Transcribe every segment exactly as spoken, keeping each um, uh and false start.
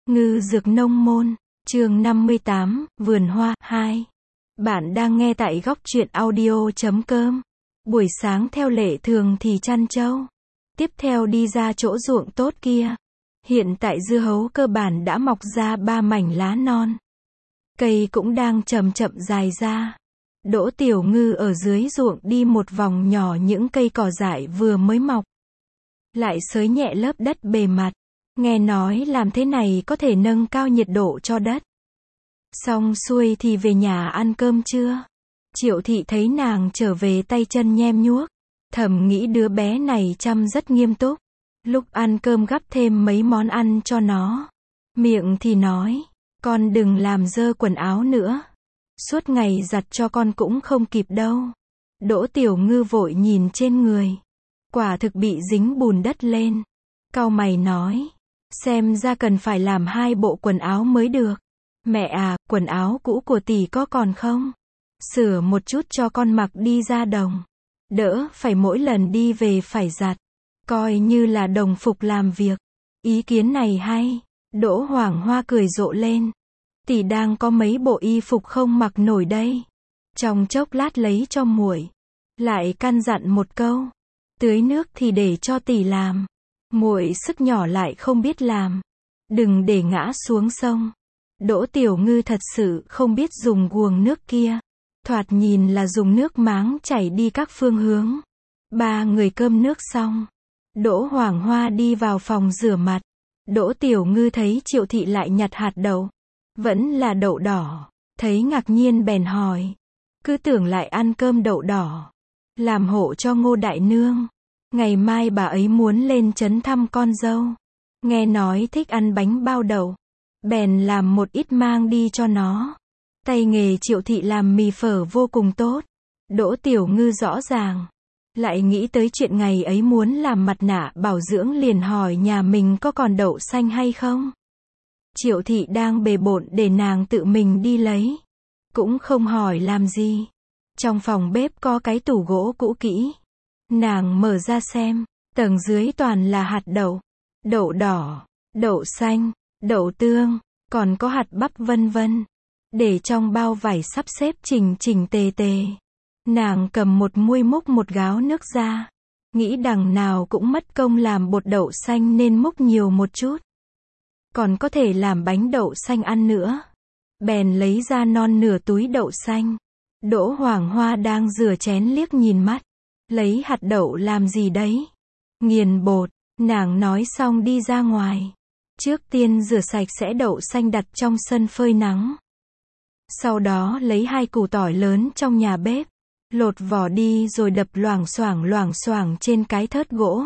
Ngư Dược Nông Môn, chương năm mươi tám, Vườn Hoa, hai. Bạn đang nghe tại góc truyện audio chấm com. Buổi sáng theo lệ thường thì chăn trâu. Tiếp theo đi ra chỗ ruộng tốt kia. Hiện tại dưa hấu cơ bản đã mọc ra ba mảnh lá non. Cây cũng đang chậm chậm dài ra. Đỗ Tiểu Ngư ở dưới ruộng đi một vòng nhỏ những cây cỏ dại vừa mới mọc. Lại xới nhẹ lớp đất bề mặt. Nghe nói làm thế này có thể nâng cao nhiệt độ cho đất. Xong xuôi thì về nhà ăn cơm trưa. Triệu Thị thấy nàng trở về tay chân nhem nhuốc. Thầm nghĩ đứa bé này chăm rất nghiêm túc. Lúc ăn cơm gắp thêm mấy món ăn cho nó. Miệng thì nói, con đừng làm dơ quần áo nữa. Suốt ngày giặt cho con cũng không kịp đâu. Đỗ Tiểu Ngư vội nhìn trên người. Quả thực bị dính bùn đất lên. Cau mày nói, xem ra cần phải làm hai bộ quần áo mới được. Mẹ à, quần áo cũ của tỷ có còn không? Sửa một chút cho con mặc đi ra đồng. Đỡ phải mỗi lần đi về phải giặt. Coi như là đồng phục làm việc. Ý kiến này hay. Đỗ Hoàng Hoa cười rộ lên. Tỷ đang có mấy bộ y phục không mặc nổi đây. Trong chốc lát lấy cho muội. Lại căn dặn một câu. Tưới nước thì để cho tỷ làm. Muội sức nhỏ lại không biết làm. Đừng để ngã xuống sông. Đỗ Tiểu Ngư thật sự không biết dùng guồng nước kia. Thoạt nhìn là dùng nước máng chảy đi các phương hướng. Ba người cơm nước xong. Đỗ Hoàng Hoa đi vào phòng rửa mặt. Đỗ Tiểu Ngư thấy Triệu Thị lại nhặt hạt đậu. Vẫn là đậu đỏ. Thấy ngạc nhiên bèn hỏi. Cứ tưởng lại ăn cơm đậu đỏ. Làm hộ cho Ngô Đại Nương. Ngày mai bà ấy muốn lên trấn thăm con dâu. Nghe nói thích ăn bánh bao đậu. Bèn làm một ít mang đi cho nó. Tay nghề Triệu Thị làm mì phở vô cùng tốt. Đỗ Tiểu Ngư rõ ràng. Lại nghĩ tới chuyện ngày ấy muốn làm mặt nạ bảo dưỡng liền hỏi nhà mình có còn đậu xanh hay không. Triệu Thị đang bề bộn để nàng tự mình đi lấy. Cũng không hỏi làm gì. Trong phòng bếp có cái tủ gỗ cũ kỹ. Nàng mở ra xem, tầng dưới toàn là hạt đậu, đậu đỏ, đậu xanh, đậu tương, còn có hạt bắp vân vân. Để trong bao vải sắp xếp chỉnh chỉnh tề tề. Nàng cầm một muôi múc một gáo nước ra. Nghĩ đằng nào cũng mất công làm bột đậu xanh nên múc nhiều một chút. Còn có thể làm bánh đậu xanh ăn nữa. Bèn lấy ra non nửa túi đậu xanh. Đỗ Hoàng Hoa đang rửa chén liếc nhìn mắt. Lấy hạt đậu làm gì đấy? Nghiền bột, nàng nói xong đi ra ngoài. Trước tiên rửa sạch sẽ đậu xanh đặt trong sân phơi nắng. Sau đó lấy hai củ tỏi lớn trong nhà bếp. Lột vỏ đi rồi đập loảng xoảng loảng xoảng trên cái thớt gỗ.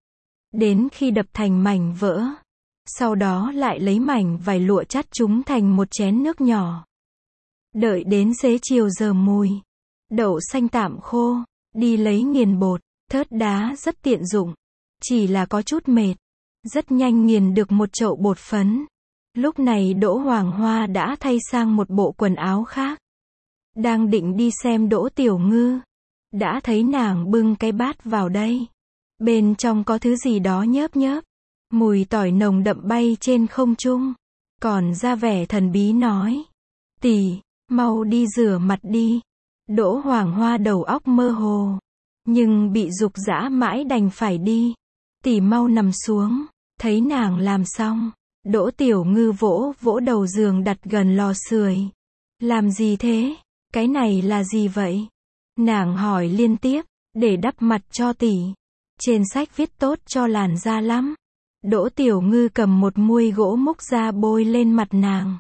Đến khi đập thành mảnh vỡ. Sau đó lại lấy mảnh vải lụa chắt chúng thành một chén nước nhỏ. Đợi đến xế chiều giờ mùi. Đậu xanh tạm khô. Đi lấy nghiền bột, thớt đá rất tiện dụng. Chỉ là có chút mệt. Rất nhanh nghiền được một chậu bột phấn. Lúc này Đỗ Hoàng Hoa đã thay sang một bộ quần áo khác. Đang định đi xem Đỗ Tiểu Ngư. Đã thấy nàng bưng cái bát vào đây. Bên trong có thứ gì đó nhớp nhớp. Mùi tỏi nồng đậm bay trên không trung. Còn ra vẻ thần bí nói. Tỷ, mau đi rửa mặt đi. Đỗ Hoàng Hoa đầu óc mơ hồ. Nhưng bị giục giã mãi đành phải đi. Tỷ mau nằm xuống. Thấy nàng làm xong. Đỗ Tiểu Ngư vỗ vỗ đầu giường đặt gần lò sưởi. Làm gì thế? Cái này là gì vậy? Nàng hỏi liên tiếp. Để đắp mặt cho tỷ. Trên sách viết tốt cho làn da lắm. Đỗ Tiểu Ngư cầm một muôi gỗ múc ra bôi lên mặt nàng.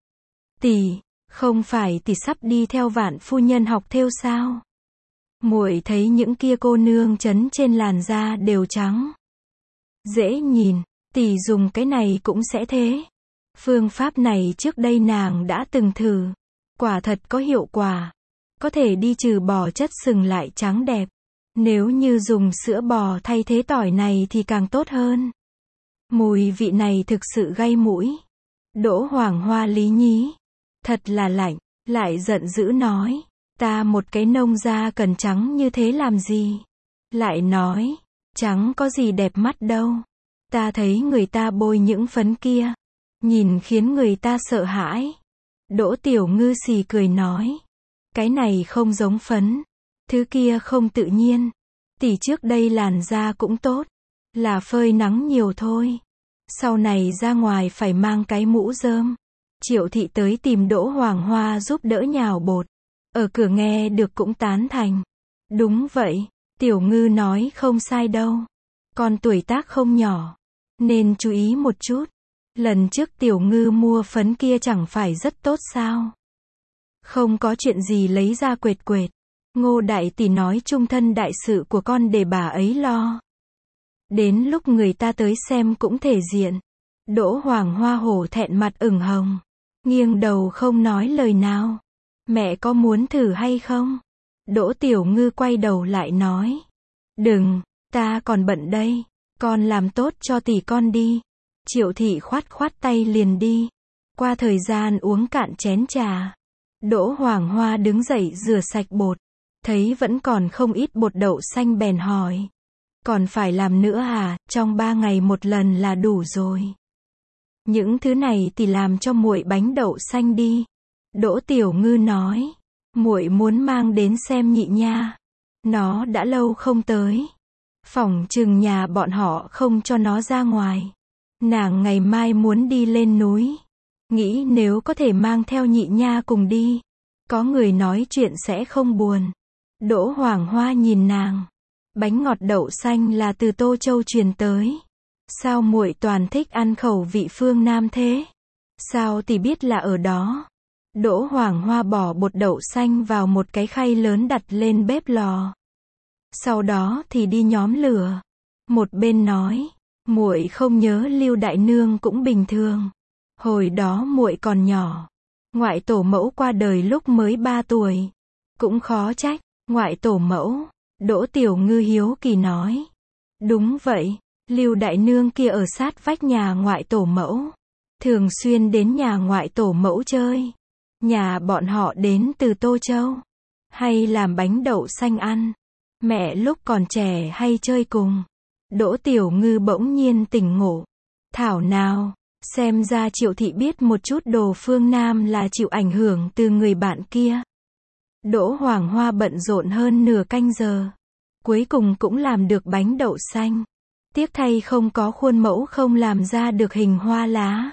Tỷ, không phải tỷ sắp đi theo Vạn phu nhân học thêu sao? Muội thấy những kia cô nương chấn trên làn da đều trắng. Dễ nhìn, tỷ dùng cái này cũng sẽ thế. Phương pháp này trước đây nàng đã từng thử. Quả thật có hiệu quả. Có thể đi trừ bỏ chất sừng lại trắng đẹp. Nếu như dùng sữa bò thay thế tỏi này thì càng tốt hơn. Mùi vị này thực sự gây mũi. Đỗ Hoàng Hoa lý nhí. Thật là lạnh, lại giận dữ nói. Ta một cái nông da cần trắng như thế làm gì? Lại nói, trắng có gì đẹp mắt đâu. Ta thấy người ta bôi những phấn kia. nhìn khiến người ta sợ hãi. Đỗ Tiểu Ngư xì cười nói, cái này không giống phấn, thứ kia không tự nhiên. Tỷ trước đây làn da cũng tốt, là phơi nắng nhiều thôi. Sau này ra ngoài phải mang cái mũ rơm. Triệu thị tới tìm Đỗ Hoàng Hoa giúp đỡ nhào bột. Ở cửa nghe được cũng tán thành. Đúng vậy, Tiểu Ngư nói không sai đâu. Con tuổi tác không nhỏ, nên chú ý một chút. Lần trước Tiểu Ngư mua phấn kia chẳng phải rất tốt sao? Không có chuyện gì lấy ra quệt quệt. Ngô đại tỷ nói chung thân đại sự của con để bà ấy lo. Đến lúc người ta tới xem cũng thể diện. Đỗ Hoàng Hoa hổ thẹn mặt ửng hồng, nghiêng đầu không nói lời nào. Mẹ có muốn thử hay không? Đỗ Tiểu Ngư quay đầu lại nói, đừng, ta còn bận đây, con làm tốt cho tỷ con đi. Triệu thị khoát khoát tay liền đi. Qua thời gian uống cạn chén trà, Đỗ Hoàng Hoa đứng dậy rửa sạch bột, thấy vẫn còn không ít bột đậu xanh bèn hỏi, còn phải làm nữa à? Trong ba ngày một lần là đủ rồi. Những thứ này thì làm cho muội bánh đậu xanh đi. Đỗ Tiểu Ngư nói, muội muốn mang đến xem nhị nha. Nó đã lâu không tới. Phỏng chừng nhà bọn họ không cho nó ra ngoài. Nàng ngày mai muốn đi lên núi. Nghĩ nếu có thể mang theo nhị nha cùng đi, có người nói chuyện sẽ không buồn. Đỗ Hoàng Hoa nhìn nàng. Bánh ngọt đậu xanh là từ Tô Châu truyền tới. Sao muội toàn thích ăn khẩu vị phương Nam thế? Sao tỷ biết là ở đó? Đỗ Hoàng Hoa bỏ bột đậu xanh vào một cái khay lớn đặt lên bếp lò. Sau đó thì đi nhóm lửa. Một bên nói, muội không nhớ Lưu đại nương cũng bình thường. Hồi đó muội còn nhỏ, ngoại tổ mẫu qua đời lúc mới ba tuổi, cũng khó trách. Ngoại tổ mẫu? Đỗ Tiểu Ngư hiếu kỳ nói. Đúng vậy, Lưu đại nương kia ở sát vách nhà ngoại tổ mẫu, thường xuyên đến nhà ngoại tổ mẫu chơi. Nhà bọn họ đến từ Tô Châu, hay làm bánh đậu xanh ăn. Mẹ lúc còn trẻ hay chơi cùng. Đỗ Tiểu Ngư bỗng nhiên tỉnh ngộ. Thảo nào, xem ra Triệu thị biết một chút đồ phương Nam là chịu ảnh hưởng từ người bạn kia. Đỗ Hoàng Hoa bận rộn hơn nửa canh giờ, cuối cùng cũng làm được bánh đậu xanh. Tiếc thay không có khuôn mẫu, không làm ra được hình hoa lá.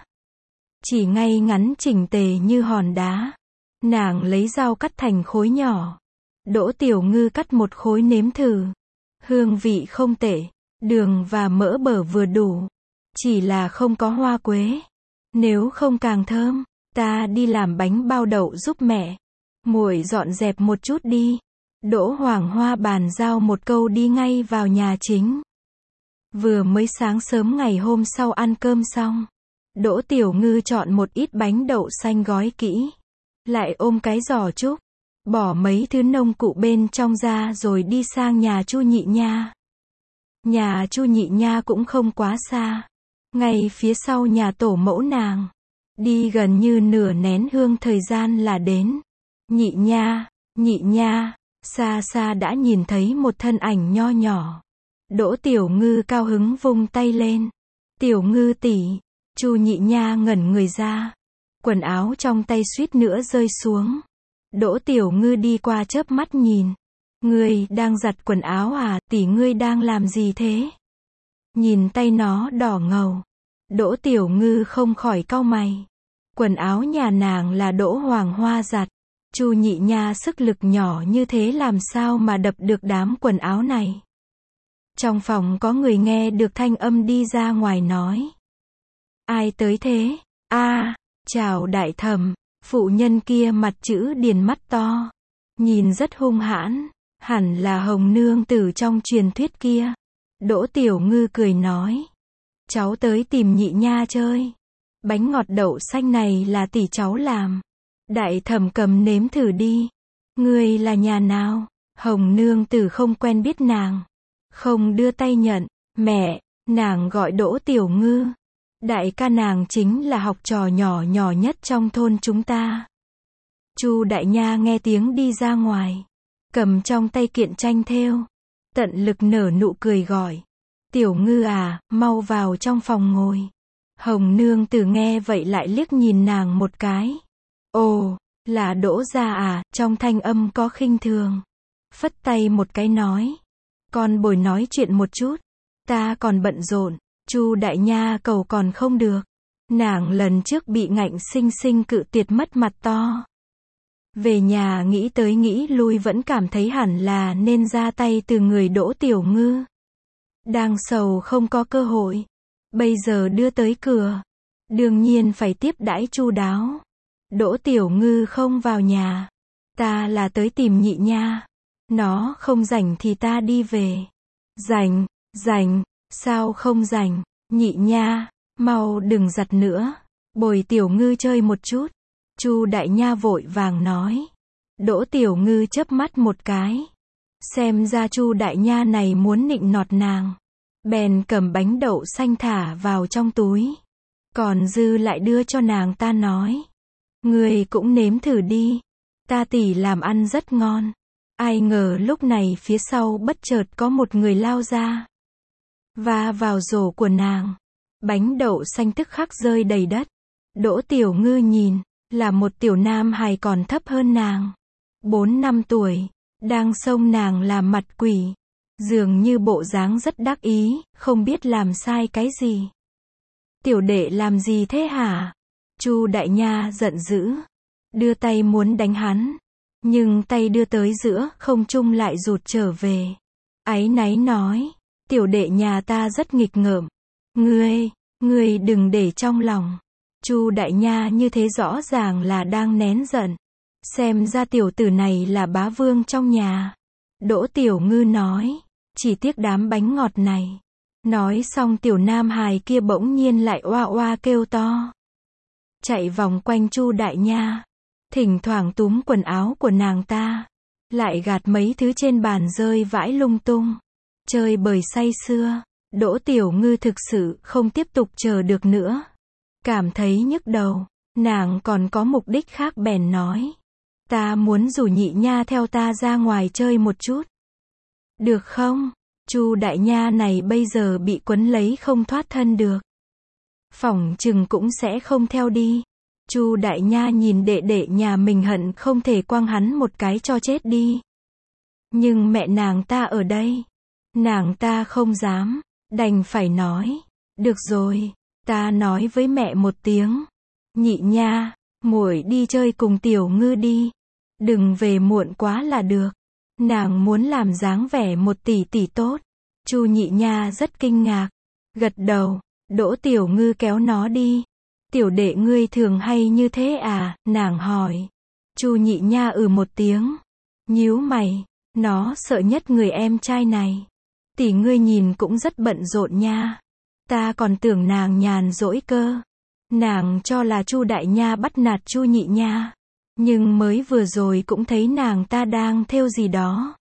Chỉ ngay ngắn chỉnh tề như hòn đá. Nàng lấy dao cắt thành khối nhỏ. Đỗ Tiểu Ngư cắt một khối nếm thử. Hương vị không tệ, đường và mỡ bở vừa đủ. Chỉ là không có hoa quế. Nếu không càng thơm. Ta đi làm bánh bao đậu giúp mẹ. Muội dọn dẹp một chút đi. Đỗ Hoàng Hoa bàn giao một câu đi ngay vào nhà chính. Vừa mới sáng sớm ngày hôm sau ăn cơm xong, Đỗ Tiểu Ngư chọn một ít bánh đậu xanh gói kỹ, lại ôm cái giỏ trúc, bỏ mấy thứ nông cụ bên trong ra rồi đi sang nhà Chu nhị nha. Nhà Chu nhị nha cũng không quá xa, ngay phía sau nhà tổ mẫu nàng. Đi gần như nửa nén hương thời gian là đến. Nhị nha, nhị nha, xa xa đã nhìn thấy một thân ảnh nho nhỏ. Đỗ Tiểu Ngư cao hứng vung tay lên. Tiểu Ngư tỷ. Chu nhị nha ngẩn người ra. Quần áo trong tay suýt nữa rơi xuống. Đỗ Tiểu Ngư đi qua chớp mắt nhìn. Ngươi đang giặt quần áo à? Tỷ ngươi đang làm gì thế? Nhìn tay nó đỏ ngầu. Đỗ Tiểu Ngư không khỏi cau mày. Quần áo nhà nàng là Đỗ Hoàng Hoa giặt. Chu nhị nha sức lực nhỏ như thế làm sao mà đập được đám quần áo này? Trong phòng có người nghe được thanh âm đi ra ngoài nói. Ai tới thế? A, à, chào đại thẩm. Phụ nhân kia mặt chữ điền mắt to, nhìn rất hung hãn, hẳn là Hồng nương tử trong truyền thuyết kia. Đỗ Tiểu Ngư cười nói. Cháu tới tìm nhị nha chơi. Bánh ngọt đậu xanh này là tỷ cháu làm. Đại thẩm cầm nếm thử đi. Ngươi là nhà nào? Hồng nương tử không quen biết nàng, không đưa tay nhận. Mẹ, nàng gọi Đỗ Tiểu Ngư. Đại ca nàng chính là học trò nhỏ nhỏ nhất trong thôn chúng ta. Chu đại nha nghe tiếng đi ra ngoài, cầm trong tay kiện tranh thêu, tận lực nở nụ cười gọi. Tiểu Ngư à, mau vào trong phòng ngồi. Hồng nương tử nghe vậy lại liếc nhìn nàng một cái. Ồ, là Đỗ gia à, trong thanh âm có khinh thường. Phất tay một cái nói. Con bồi nói chuyện một chút. Ta còn bận rộn. Chu đại nha cầu còn không được. Nàng lần trước bị ngạnh sinh sinh cự tuyệt mất mặt to. Về nhà nghĩ tới nghĩ lui vẫn cảm thấy hẳn là nên ra tay từ người Đỗ Tiểu Ngư. Đang sầu không có cơ hội. Bây giờ đưa tới cửa. Đương nhiên phải tiếp đãi chu đáo. Đỗ Tiểu Ngư không vào nhà. Ta là tới tìm nhị nha. Nó không rảnh thì ta đi về. Rảnh, rảnh, sao không rảnh, nhị nha, mau đừng giặt nữa. Bồi Tiểu Ngư chơi một chút. Chu đại nha vội vàng nói. Đỗ Tiểu Ngư chớp mắt một cái. Xem ra Chu đại nha này muốn nịnh nọt nàng. Bèn cầm bánh đậu xanh thả vào trong túi. Còn dư lại đưa cho nàng ta nói. Ngươi cũng nếm thử đi. Ta tỉ làm ăn rất ngon. Ai ngờ lúc này phía sau bất chợt có một người lao ra. Và vào rổ của nàng. Bánh đậu xanh tức khắc rơi đầy đất. Đỗ Tiểu Ngư nhìn. Là một tiểu nam hài còn thấp hơn nàng. Bốn năm tuổi. Đang xông nàng làm mặt quỷ. Dường như bộ dáng rất đắc ý. Không biết làm sai cái gì. Tiểu đệ làm gì thế hả? Chu đại nha giận dữ. Đưa tay muốn đánh hắn. Nhưng tay đưa tới giữa không trung lại rụt trở về. Áy náy nói. Tiểu đệ nhà ta rất nghịch ngợm. Ngươi, ngươi đừng để trong lòng. Chu đại nha như thế rõ ràng là đang nén giận. Xem ra tiểu tử này là bá vương trong nhà. Đỗ Tiểu Ngư nói. Chỉ tiếc đám bánh ngọt này. Nói xong tiểu nam hài kia bỗng nhiên lại oa oa kêu to. Chạy vòng quanh Chu đại nha. Thỉnh thoảng túm quần áo của nàng ta. Lại gạt mấy thứ trên bàn rơi vãi lung tung. Chơi bời say sưa. Đỗ Tiểu Ngư thực sự không tiếp tục chờ được nữa. Cảm thấy nhức đầu. Nàng còn có mục đích khác bèn nói. Ta muốn rủ nhị nha theo ta ra ngoài chơi một chút. Được không? Chu đại nha này bây giờ bị quấn lấy không thoát thân được. Phỏng chừng cũng sẽ không theo đi. Chu đại nha nhìn đệ đệ nhà mình hận không thể quăng hắn một cái cho chết đi. Nhưng mẹ nàng ta ở đây. Nàng ta không dám. Đành phải nói. Được rồi. Ta nói với mẹ một tiếng. Nhị nha. Muội đi chơi cùng Tiểu Ngư đi. Đừng về muộn quá là được. Nàng muốn làm dáng vẻ một tỷ tỷ tốt. Chu nhị nha rất kinh ngạc. Gật đầu. Đỗ Tiểu Ngư kéo nó đi. Tiểu đệ ngươi thường hay như thế à? Nàng hỏi. Chu nhị nha ừ một tiếng. Nhíu mày. Nó sợ nhất người em trai này. Tỷ ngươi nhìn cũng rất bận rộn nha. Ta còn tưởng nàng nhàn rỗi cơ. Nàng cho là Chu đại nha bắt nạt Chu nhị nha. Nhưng mới vừa rồi cũng thấy nàng ta đang thêu gì đó.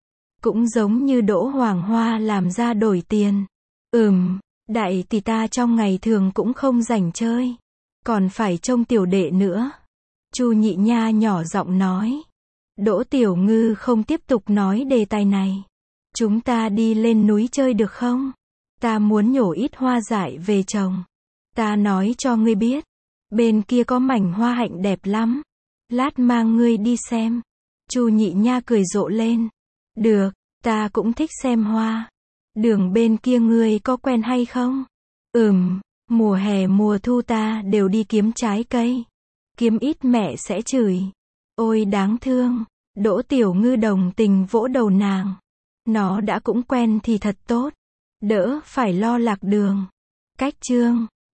Cũng giống như Đỗ Hoàng Hoa làm ra đổi tiền. Ừm, đại tỷ ta trong ngày thường cũng không rảnh chơi. Còn phải trông tiểu đệ nữa. Chu nhị nha nhỏ giọng nói. Đỗ Tiểu Ngư không tiếp tục nói đề tài này. Chúng ta đi lên núi chơi được không? Ta muốn nhổ ít hoa dại về trồng. Ta nói cho ngươi biết. Bên kia có mảnh hoa hạnh đẹp lắm. Lát mang ngươi đi xem. Chu nhị nha cười rộ lên. Được, ta cũng thích xem hoa. Đường bên kia ngươi có quen hay không? Ừm, mùa hè mùa thu ta đều đi kiếm trái cây. Kiếm ít mẹ sẽ chửi. Ôi đáng thương. Đỗ Tiểu Ngư đồng tình vỗ đầu nàng. Nó đã cũng quen thì thật tốt. Đỡ phải lo lạc đường. Cách chương